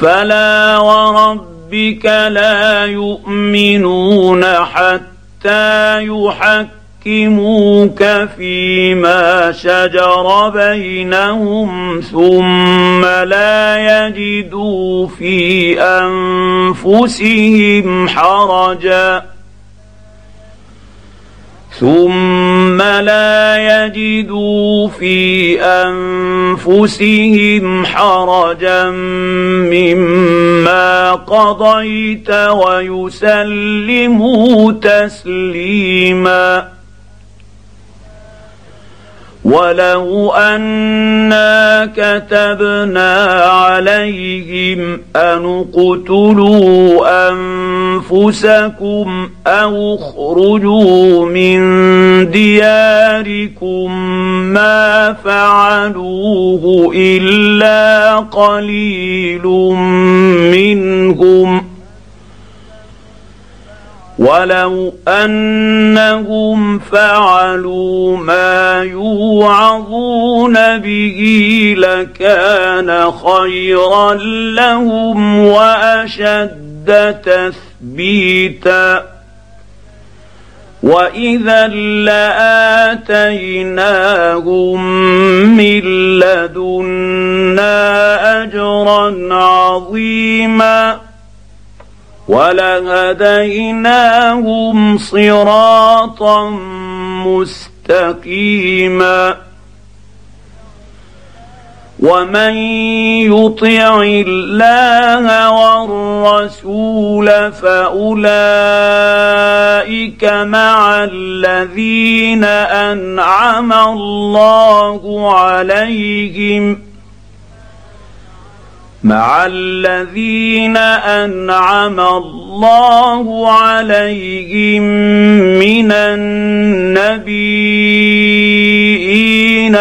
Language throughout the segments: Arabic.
فلا وربك لا يؤمنون حتى يحكموك فيما شجر بينهم ثم لا يجدوا في أنفسهم حرجا مما قضيت ويسلموا تسليما. ولو أنا كتبنا عليهم أن اقتلوا أنفسكم أو اخرجوا من دياركم ما فعلوه إلا قليل منهم، ولو أنهم فعلوا ما يوعظون به لكان خيرا لهم وأشد تثبيتا، وإذا لآتيناهم من لدنا أجرا عظيما ولهديناهم صراطا مستقيما. ومن يطع الله والرسول فأولئك مع الذين أنعم الله عليهم من النبيين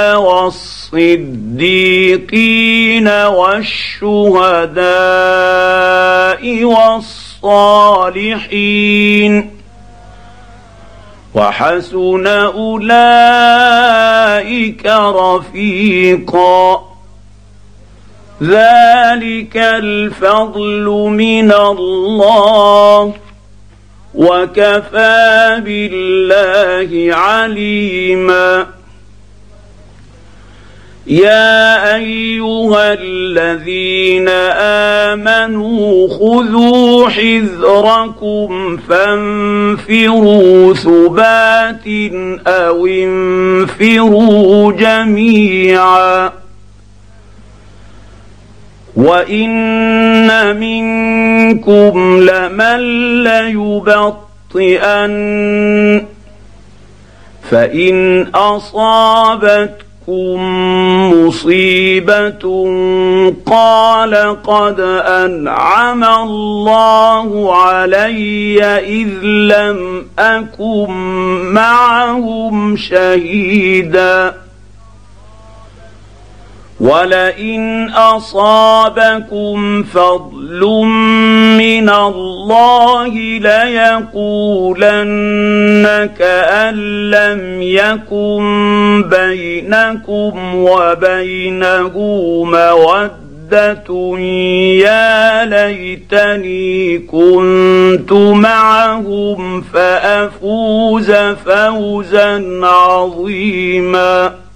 والصديقين والشهداء والصالحين وحسن أولئك رفيقا. ذلك الفضل من الله وكفى بالله عليما. يا أيها الذين آمنوا خذوا حذركم فانفروا ثبات أو انفروا جميعا. وإن منكم لمن ليبطئن فإن أصابتكم مصيبة قال قد أنعم الله علي إذ لم أكن معهم شهيدا. ولئن أصابكم فضل من الله ليقولن كأن لم يكن بينكم وبينه مودة يا ليتني كنت معهم فأفوز فوزا عظيما.